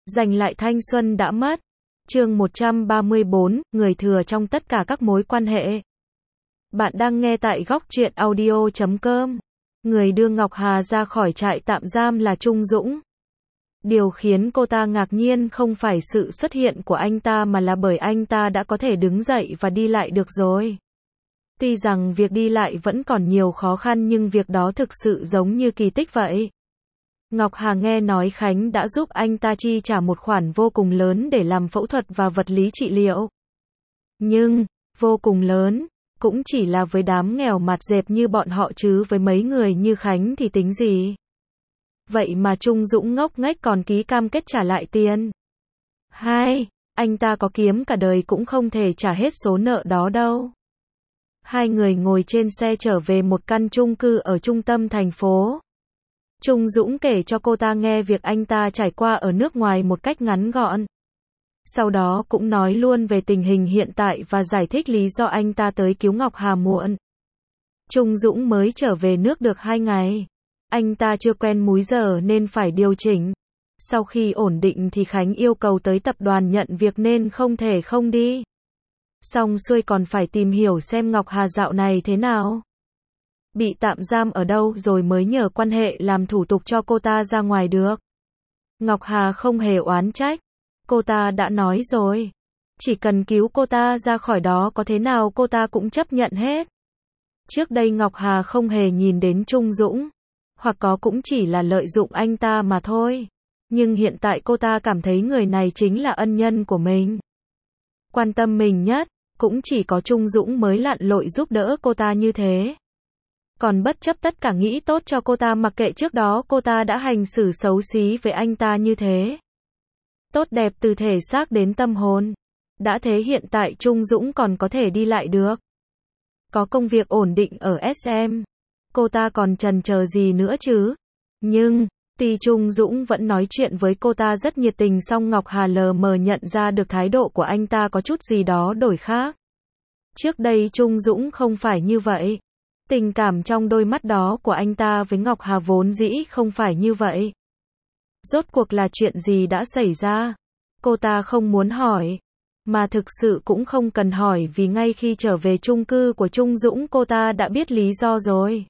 Giành lại thanh xuân đã mất. Chương 134, người thừa trong tất cả các mối quan hệ. Bạn đang nghe tại góc truyện audio.com. Người đưa Ngọc Hà ra khỏi trại tạm giam là Trung Dũng. Điều khiến cô ta ngạc nhiên không phải sự xuất hiện của anh ta mà là bởi anh ta đã có thể đứng dậy và đi lại được rồi. Tuy rằng việc đi lại vẫn còn nhiều khó khăn nhưng việc đó thực sự giống như kỳ tích vậy. Ngọc Hà nghe nói Khánh đã giúp anh ta chi trả một khoản vô cùng lớn để làm phẫu thuật và vật lý trị liệu. Nhưng, vô cùng lớn, cũng chỉ là với đám nghèo mặt dẹp như bọn họ chứ với mấy người như Khánh thì tính gì. Vậy mà Trung Dũng ngốc nghếch còn ký cam kết trả lại tiền. Anh ta có kiếm cả đời cũng không thể trả hết số nợ đó đâu. Hai người ngồi trên xe trở về một căn chung cư ở trung tâm thành phố. Trung Dũng kể cho cô ta nghe việc anh ta trải qua ở nước ngoài một cách ngắn gọn. Sau đó cũng nói luôn về tình hình hiện tại và giải thích lý do anh ta tới cứu Ngọc Hà muộn. Trung Dũng mới trở về nước được 2 ngày. Anh ta chưa quen múi giờ nên phải điều chỉnh. Sau khi ổn định thì Khánh yêu cầu tới tập đoàn nhận việc nên không thể không đi. Xong xuôi còn phải tìm hiểu xem Ngọc Hà dạo này thế nào. Bị tạm giam ở đâu rồi mới nhờ quan hệ làm thủ tục cho cô ta ra ngoài được. Ngọc Hà không hề oán trách. Cô ta đã nói rồi. Chỉ cần cứu cô ta ra khỏi đó có thế nào cô ta cũng chấp nhận hết. Trước đây Ngọc Hà không hề nhìn đến Trung Dũng. Hoặc có cũng chỉ là lợi dụng anh ta mà thôi. Nhưng hiện tại cô ta cảm thấy người này chính là ân nhân của mình. Quan tâm mình nhất, cũng chỉ có Trung Dũng mới lặn lội giúp đỡ cô ta như thế. Còn bất chấp tất cả nghĩ tốt cho cô ta mặc kệ trước đó cô ta đã hành xử xấu xí với anh ta như thế. Tốt đẹp từ thể xác đến tâm hồn. Đã thế hiện tại Trung Dũng còn có thể đi lại được. Có công việc ổn định ở SM. Cô ta còn chần chờ gì nữa chứ? Nhưng, tuy Trung Dũng vẫn nói chuyện với cô ta rất nhiệt tình song Ngọc Hà lờ mờ nhận ra được thái độ của anh ta có chút gì đó đổi khác. Trước đây Trung Dũng không phải như vậy. Tình cảm trong đôi mắt đó của anh ta với Ngọc Hà vốn dĩ không phải như vậy. Rốt cuộc là chuyện gì đã xảy ra? Cô ta không muốn hỏi. Mà thực sự cũng không cần hỏi vì ngay khi trở về chung cư của Trung Dũng cô ta đã biết lý do rồi.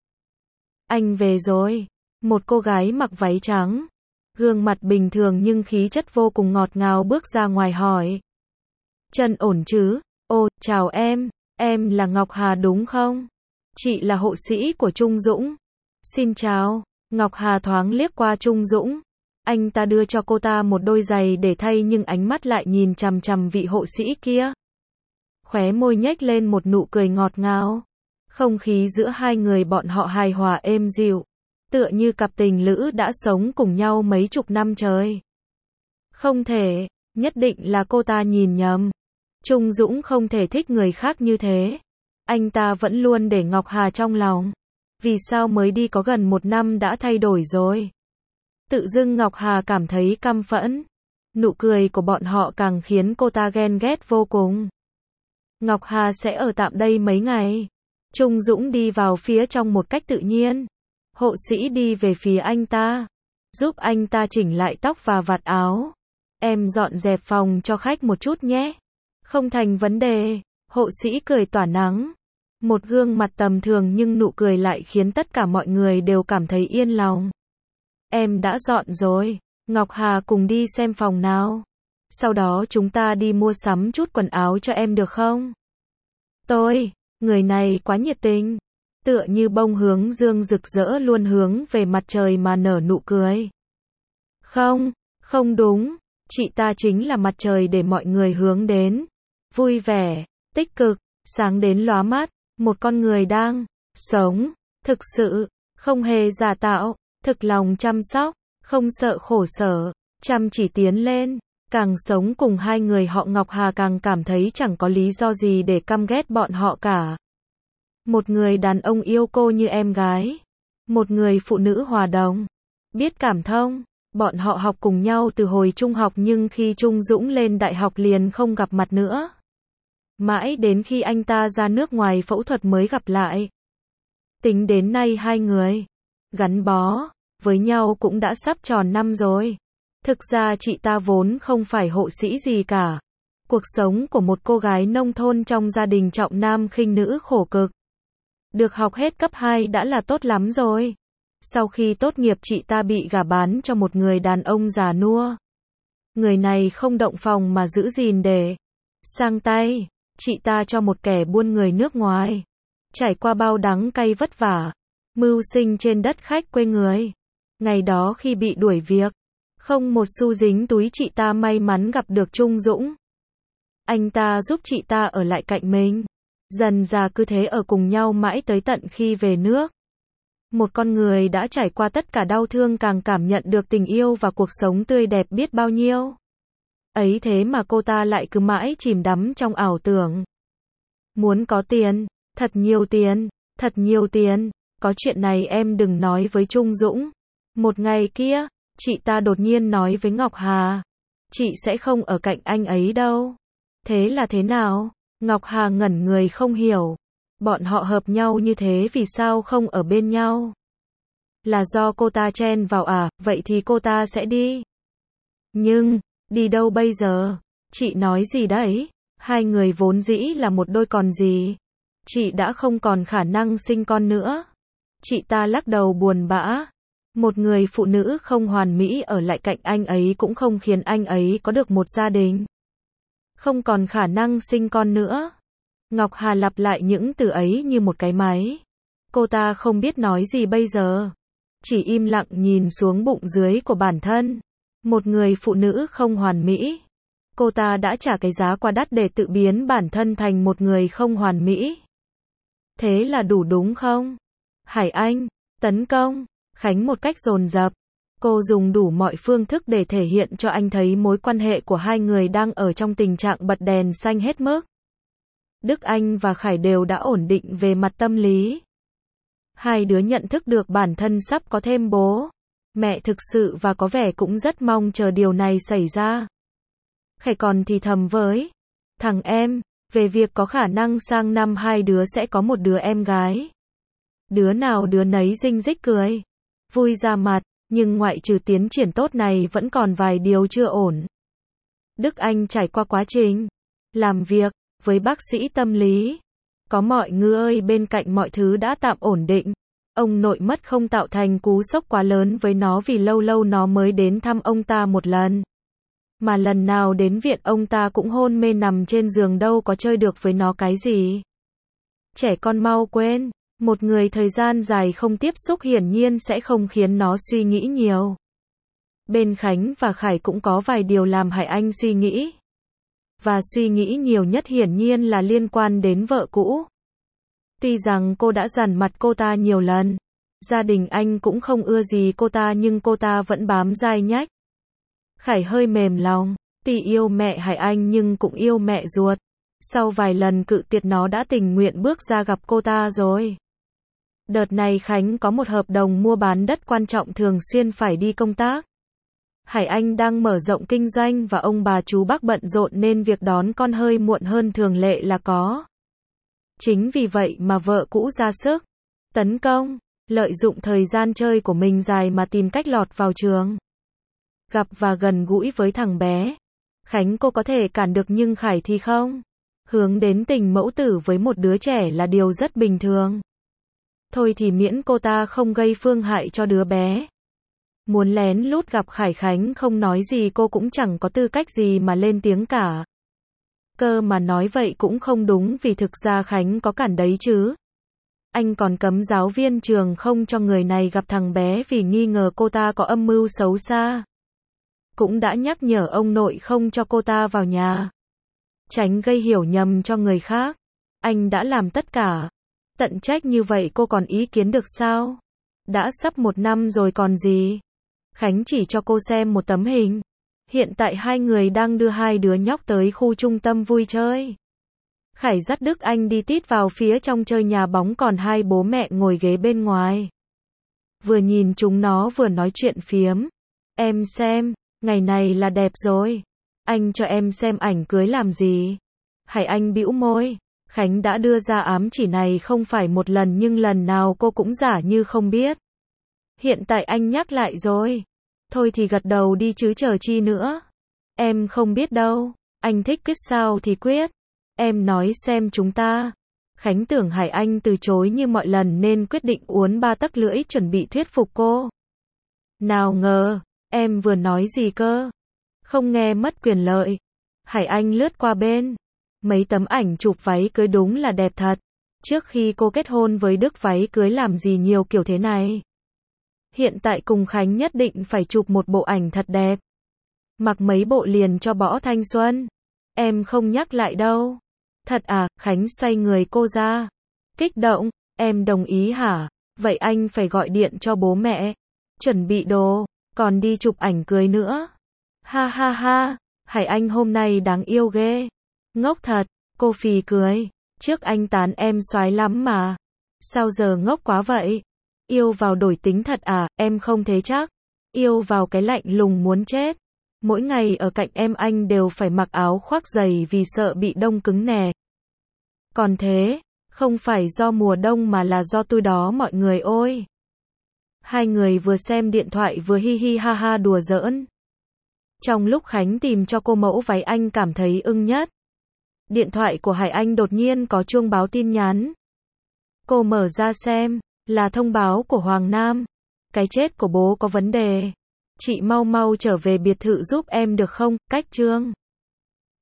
Anh về rồi. Một cô gái mặc váy trắng. Gương mặt bình thường nhưng khí chất vô cùng ngọt ngào bước ra ngoài hỏi. Chân ổn chứ? Ồ, chào em là Ngọc Hà đúng không? Chị là hộ sĩ của Trung Dũng. Xin chào. Ngọc Hà thoáng liếc qua Trung Dũng. Anh ta đưa cho cô ta một đôi giày để thay nhưng ánh mắt lại nhìn chằm chằm vị hộ sĩ kia. Khóe môi nhếch lên một nụ cười ngọt ngào. Không khí giữa hai người bọn họ hài hòa êm dịu. Tựa như cặp tình lữ đã sống cùng nhau mấy chục năm trời. Không thể, nhất định là cô ta nhìn nhầm. Trung Dũng không thể thích người khác như thế. Anh ta vẫn luôn để Ngọc Hà trong lòng. Vì sao mới đi có gần 1 năm đã thay đổi rồi? Tự dưng Ngọc Hà cảm thấy căm phẫn. Nụ cười của bọn họ càng khiến cô ta ghen ghét vô cùng. Ngọc Hà sẽ ở tạm đây mấy ngày. Trung Dũng đi vào phía trong một cách tự nhiên. Hộ sĩ đi về phía anh ta. Giúp anh ta chỉnh lại tóc và vạt áo. Em dọn dẹp phòng cho khách một chút nhé. Không thành vấn đề. Hộ sĩ cười tỏa nắng. Một gương mặt tầm thường nhưng nụ cười lại khiến tất cả mọi người đều cảm thấy yên lòng. Em đã dọn rồi. Ngọc Hà cùng đi xem phòng nào. Sau đó chúng ta đi mua sắm chút quần áo cho em được không? Người này quá nhiệt tình. Tựa như bông hướng dương rực rỡ luôn hướng về mặt trời mà nở nụ cười. Không đúng. Chị ta chính là mặt trời để mọi người hướng đến. Vui vẻ, tích cực, sáng đến lóa mắt. Một con người đang sống, thực sự, không hề giả tạo, thực lòng chăm sóc, không sợ khổ sở, chăm chỉ tiến lên. Càng sống cùng hai người họ Ngọc Hà càng cảm thấy chẳng có lý do gì để căm ghét bọn họ cả. Một người đàn ông yêu cô như em gái. Một người phụ nữ hòa đồng. Biết cảm thông. Bọn họ học cùng nhau từ hồi trung học nhưng khi Trung Dũng lên đại học liền không gặp mặt nữa. Mãi đến khi anh ta ra nước ngoài phẫu thuật mới gặp lại. Tính đến nay hai người gắn bó với nhau cũng đã sắp tròn năm rồi. Thực ra chị ta vốn không phải hộ sĩ gì cả. Cuộc sống của một cô gái nông thôn trong gia đình trọng nam khinh nữ khổ cực. Được học hết cấp 2 đã là tốt lắm rồi. Sau khi tốt nghiệp chị ta bị gả bán cho một người đàn ông già nua. Người này không động phòng mà giữ gìn để sang tay. Chị ta cho một kẻ buôn người nước ngoài. Trải qua bao đắng cay vất vả. Mưu sinh trên đất khách quê người. Ngày đó khi bị đuổi việc. Không một xu dính túi chị ta may mắn gặp được Trung Dũng. Anh ta giúp chị ta ở lại cạnh mình. Dần dà cứ thế ở cùng nhau mãi tới tận khi về nước. Một con người đã trải qua tất cả đau thương càng cảm nhận được tình yêu và cuộc sống tươi đẹp biết bao nhiêu. Ấy thế mà cô ta lại cứ mãi chìm đắm trong ảo tưởng. Muốn có tiền, thật nhiều tiền, thật nhiều tiền. Có chuyện này em đừng nói với Trung Dũng. Một ngày kia, chị ta đột nhiên nói với Ngọc Hà. Chị sẽ không ở cạnh anh ấy đâu. Thế là thế nào? Ngọc Hà ngẩn người không hiểu. Bọn họ hợp nhau như thế vì sao không ở bên nhau? Là do cô ta chen vào à, vậy thì cô ta sẽ đi. Nhưng, đi đâu bây giờ? Chị nói gì đấy? Hai người vốn dĩ là một đôi còn gì? Chị đã không còn khả năng sinh con nữa. Chị ta lắc đầu buồn bã. Một người phụ nữ không hoàn mỹ ở lại cạnh anh ấy cũng không khiến anh ấy có được một gia đình. Không còn khả năng sinh con nữa. Ngọc Hà lặp lại những từ ấy như một cái máy. Cô ta không biết nói gì bây giờ. Chỉ im lặng nhìn xuống bụng dưới của bản thân. Một người phụ nữ không hoàn mỹ. Cô ta đã trả cái giá quá đắt để tự biến bản thân thành một người không hoàn mỹ. Thế là đủ đúng không? Hải Anh, tấn công, Khánh một cách dồn dập. Cô dùng đủ mọi phương thức để thể hiện cho anh thấy mối quan hệ của hai người đang ở trong tình trạng bật đèn xanh hết mức. Đức Anh và Khải đều đã ổn định về mặt tâm lý. Hai đứa nhận thức được bản thân sắp có thêm bố, mẹ thực sự và có vẻ cũng rất mong chờ điều này xảy ra. Khải còn thì thầm với thằng em, về việc có khả năng sang năm hai đứa sẽ có một đứa em gái. Đứa nào đứa nấy rinh rích cười, vui ra mặt, nhưng ngoại trừ tiến triển tốt này vẫn còn vài điều chưa ổn. Đức Anh trải qua quá trình làm việc với bác sĩ tâm lý. Có mọi người bên cạnh mọi thứ đã tạm ổn định. Ông nội mất không tạo thành cú sốc quá lớn với nó vì lâu lâu nó mới đến thăm ông ta một lần. Mà lần nào đến viện ông ta cũng hôn mê nằm trên giường đâu có chơi được với nó cái gì. Trẻ con mau quên. Một người thời gian dài không tiếp xúc hiển nhiên sẽ không khiến nó suy nghĩ nhiều. Bên Khánh và Khải cũng có vài điều làm Hải Anh suy nghĩ. Và suy nghĩ nhiều nhất hiển nhiên là liên quan đến vợ cũ. Tuy rằng cô đã dằn mặt cô ta nhiều lần. Gia đình anh cũng không ưa gì cô ta nhưng cô ta vẫn bám dai nhách. Khải hơi mềm lòng. Tuy yêu mẹ Hải Anh nhưng cũng yêu mẹ ruột. Sau vài lần cự tuyệt nó đã tình nguyện bước ra gặp cô ta rồi. Đợt này Khánh có một hợp đồng mua bán đất quan trọng thường xuyên phải đi công tác. Hải Anh đang mở rộng kinh doanh và ông bà chú bác bận rộn nên việc đón con hơi muộn hơn thường lệ là có. Chính vì vậy mà vợ cũ ra sức tấn công, lợi dụng thời gian chơi của mình dài mà tìm cách lọt vào trường. Gặp và gần gũi với thằng bé. Khánh cô có thể cản được nhưng Khải thì không. Hướng đến tình mẫu tử với một đứa trẻ là điều rất bình thường. Thôi thì miễn cô ta không gây phương hại cho đứa bé. Muốn lén lút gặp Khải Khánh không nói gì cô cũng chẳng có tư cách gì mà lên tiếng cả. Cơ mà nói vậy cũng không đúng vì thực ra Khánh có cản đấy chứ. Anh còn cấm giáo viên trường không cho người này gặp thằng bé vì nghi ngờ cô ta có âm mưu xấu xa. Cũng đã nhắc nhở ông nội không cho cô ta vào nhà. Tránh gây hiểu nhầm cho người khác. Anh đã làm tất cả. Tận trách như vậy cô còn ý kiến được sao? Đã sắp 1 năm rồi còn gì? Khánh chỉ cho cô xem một tấm hình. Hiện tại hai người đang đưa hai đứa nhóc tới khu trung tâm vui chơi. Khải dắt Đức Anh đi tít vào phía trong chơi nhà bóng còn hai bố mẹ ngồi ghế bên ngoài. Vừa nhìn chúng nó vừa nói chuyện phiếm. Em xem, ngày này là đẹp rồi. Anh cho em xem ảnh cưới làm gì? Hải Anh bĩu môi. Khánh đã đưa ra ám chỉ này không phải một lần nhưng lần nào cô cũng giả như không biết. Hiện tại anh nhắc lại rồi. Thôi thì gật đầu đi chứ chờ chi nữa. Em không biết đâu. Anh thích quyết sao thì quyết. Em nói xem chúng ta. Khánh tưởng Hải Anh từ chối như mọi lần nên quyết định uốn 3 tấc lưỡi chuẩn bị thuyết phục cô. Nào ngờ, em vừa nói gì cơ? Không nghe mất quyền lợi. Hải Anh lướt qua bên. Mấy tấm ảnh chụp váy cưới đúng là đẹp thật. Trước khi cô kết hôn với Đức váy cưới làm gì nhiều kiểu thế này. Hiện tại cùng Khánh nhất định phải chụp một bộ ảnh thật đẹp. Mặc mấy bộ liền cho bỏ thanh xuân. Em không nhắc lại đâu. Thật à, Khánh xoay người cô ra. Kích động, em đồng ý hả? Vậy anh phải gọi điện cho bố mẹ. Chuẩn bị đồ, còn đi chụp ảnh cưới nữa. Ha ha ha, Hải Anh hôm nay đáng yêu ghê. Ngốc thật, cô phì cười. Trước anh tán em soái lắm mà. Sao giờ ngốc quá vậy? Yêu vào đổi tính thật à, em không thế chắc. Yêu vào cái lạnh lùng muốn chết. Mỗi ngày ở cạnh em anh đều phải mặc áo khoác dày vì sợ bị đông cứng nè. Còn thế, không phải do mùa đông mà là do tôi đó mọi người ơi. Hai người vừa xem điện thoại vừa hi hi ha ha đùa giỡn. Trong lúc Khánh tìm cho cô mẫu váy anh cảm thấy ưng nhất. Điện thoại của Hải Anh đột nhiên có chuông báo tin nhắn. Cô mở ra xem, là thông báo của Hoàng Nam. Cái chết của bố có vấn đề. Chị mau mau trở về biệt thự giúp em được không, cách Trương.